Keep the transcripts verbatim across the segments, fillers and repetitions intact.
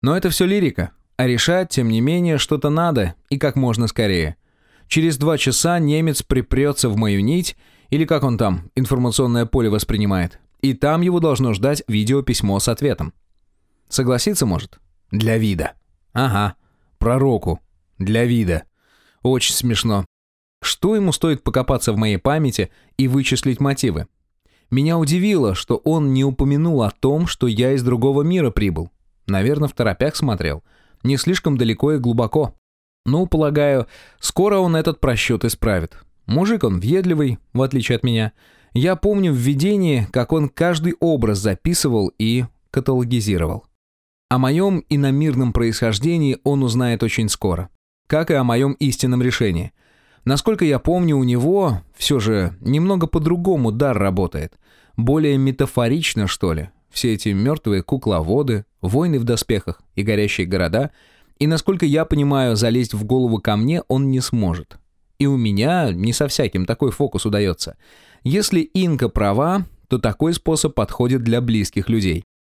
Но это все лирика. А решать, тем не менее, что-то надо, и как можно скорее. Через два часа немец припрется в мою нить, или как он там, информационное поле воспринимает, и там его должно ждать видеописьмо с ответом. Согласиться может? Для вида. Ага. Пророку. Для вида. Очень смешно. Что ему стоит покопаться в моей памяти и вычислить мотивы? Меня удивило, что он не упомянул о том, что я из другого мира прибыл. Наверное, в торопях смотрел. Не слишком далеко и глубоко. Ну, полагаю, скоро он этот просчет исправит. Мужик он въедливый, в отличие от меня. Я помню в видении, как он каждый образ записывал и каталогизировал. О моем иномирном происхождении он узнает очень скоро. Как и о моем истинном решении. Насколько я помню, у него все же немного по-другому дар работает. Более метафорично, что ли. Все эти мертвые кукловоды, войны в доспехах и горящие города. И, насколько я понимаю, залезть в голову ко мне он не сможет. И у меня не со всяким такой фокус удается. Если Инка права, то такой способ подходит для близких людей.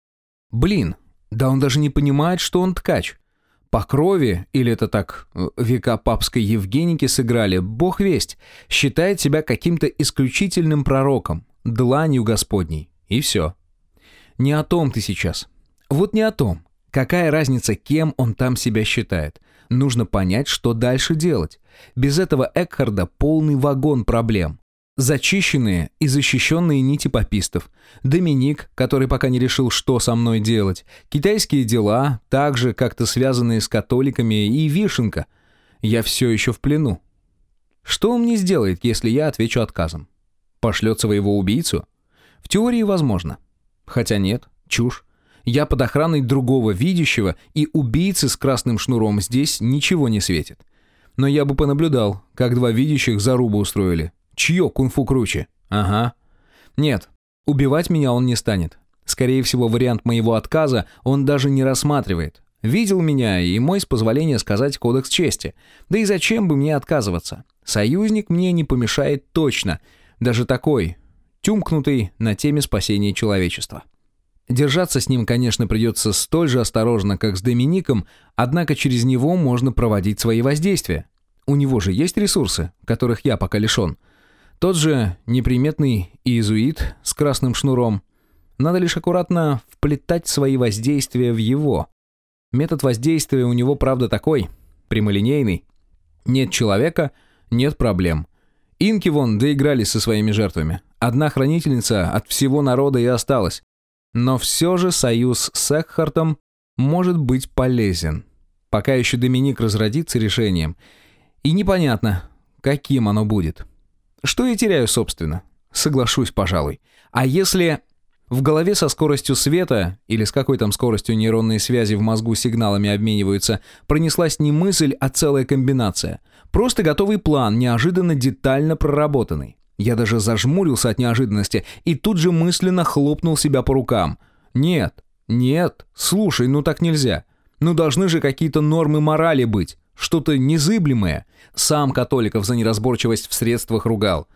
Блин, да он даже не понимает, что он ткач. По крови, или это так века папской Евгеники сыграли, бог весть, считает себя каким-то исключительным пророком, дланью Господней, и все. Не о том ты сейчас. Вот не о том. Какая разница, кем он там себя считает? Нужно понять, что дальше делать. Без этого Экхарда полный вагон проблем. Зачищенные и защищенные нити папистов. Доминик, который пока не решил, что со мной делать. Китайские дела, также как-то связанные с католиками, и вишенка. Я все еще в плену. Что он мне сделает, если я отвечу отказом? Пошлет своего убийцу? В теории возможно. Хотя нет, чушь. Я под охраной другого видящего, и убийцы с красным шнуром здесь ничего не светит. Но я бы понаблюдал, как два видящих зарубу устроили. Чье кунг-фу круче? Ага. Нет, убивать меня он не станет. Скорее всего, вариант моего отказа он даже не рассматривает. Видел меня и мой, с позволения сказать, кодекс чести. Да и зачем бы мне отказываться? Союзник мне не помешает точно. Даже такой, тюмкнутый на теме спасения человечества. Держаться с ним, конечно, придется столь же осторожно, как с Домиником, однако через него можно проводить свои воздействия. У него же есть ресурсы, которых я пока лишен. Тот же неприметный иезуит с красным шнуром. Надо лишь аккуратно вплетать свои воздействия в его. Метод воздействия у него, правда, такой, прямолинейный. Нет человека — нет проблем. Инки вон доигрались со своими жертвами. Одна хранительница от всего народа и осталась. Но все же союз с Экхартом может быть полезен. Пока еще Доминик разродится решением. И непонятно, каким оно будет. Что я теряю, собственно? Соглашусь, пожалуй. А если в голове со скоростью света, или с какой там скоростью нейронные связи в мозгу сигналами обмениваются, пронеслась не мысль, а целая комбинация. Просто готовый план, неожиданно детально проработанный. Я даже зажмурился от неожиданности и тут же мысленно хлопнул себя по рукам. Нет, нет, слушай, ну так нельзя. Ну должны же какие-то нормы морали быть. Что-то незыблемое. Сам католиков за неразборчивость в средствах ругал.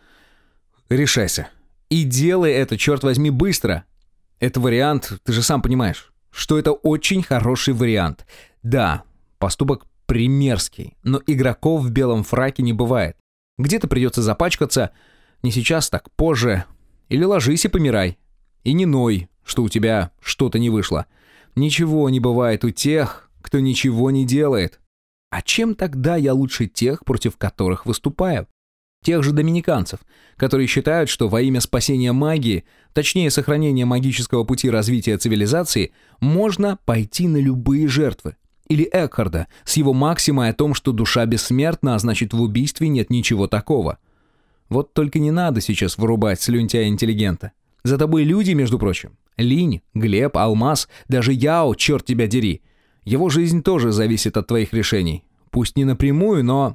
Решайся. И делай это, черт возьми, быстро. Это вариант, ты же сам понимаешь, что это очень хороший вариант. Да, поступок примерский, но игроков в белом фраке не бывает. Где-то придется запачкаться, не сейчас, так позже. Или ложись и помирай. И не ной, что у тебя что-то не вышло. Ничего не бывает у тех, кто ничего не делает. А чем тогда я лучше тех, против которых выступаю? Тех же доминиканцев, которые считают, что во имя спасения магии, точнее сохранения магического пути развития цивилизации, можно пойти на любые жертвы. Или Экхарда с его максимой о том, что душа бессмертна, а значит в убийстве нет ничего такого. Вот только не надо сейчас вырубать слюнтяя-интеллигента. За тобой люди, между прочим. Линь, Глеб, Алмаз, даже Яо, черт тебя дери. Его жизнь тоже зависит от твоих решений. Пусть не напрямую, но...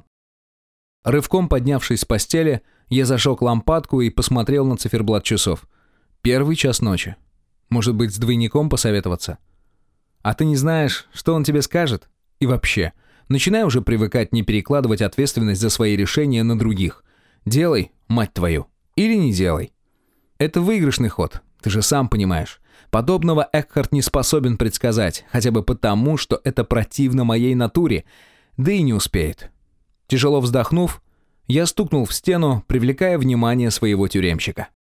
Рывком поднявшись с постели, я зажег лампадку и посмотрел на циферблат часов. Первый час ночи. Может быть, с двойником посоветоваться? А ты не знаешь, что он тебе скажет? И вообще, начинай уже привыкать не перекладывать ответственность за свои решения на других. Делай, мать твою, или не делай. Это выигрышный ход, ты же сам понимаешь. Подобного Экхарт не способен предсказать, хотя бы потому, что это противно моей натуре, да и не успеет. Тяжело вздохнув, я стукнул в стену, привлекая внимание своего тюремщика.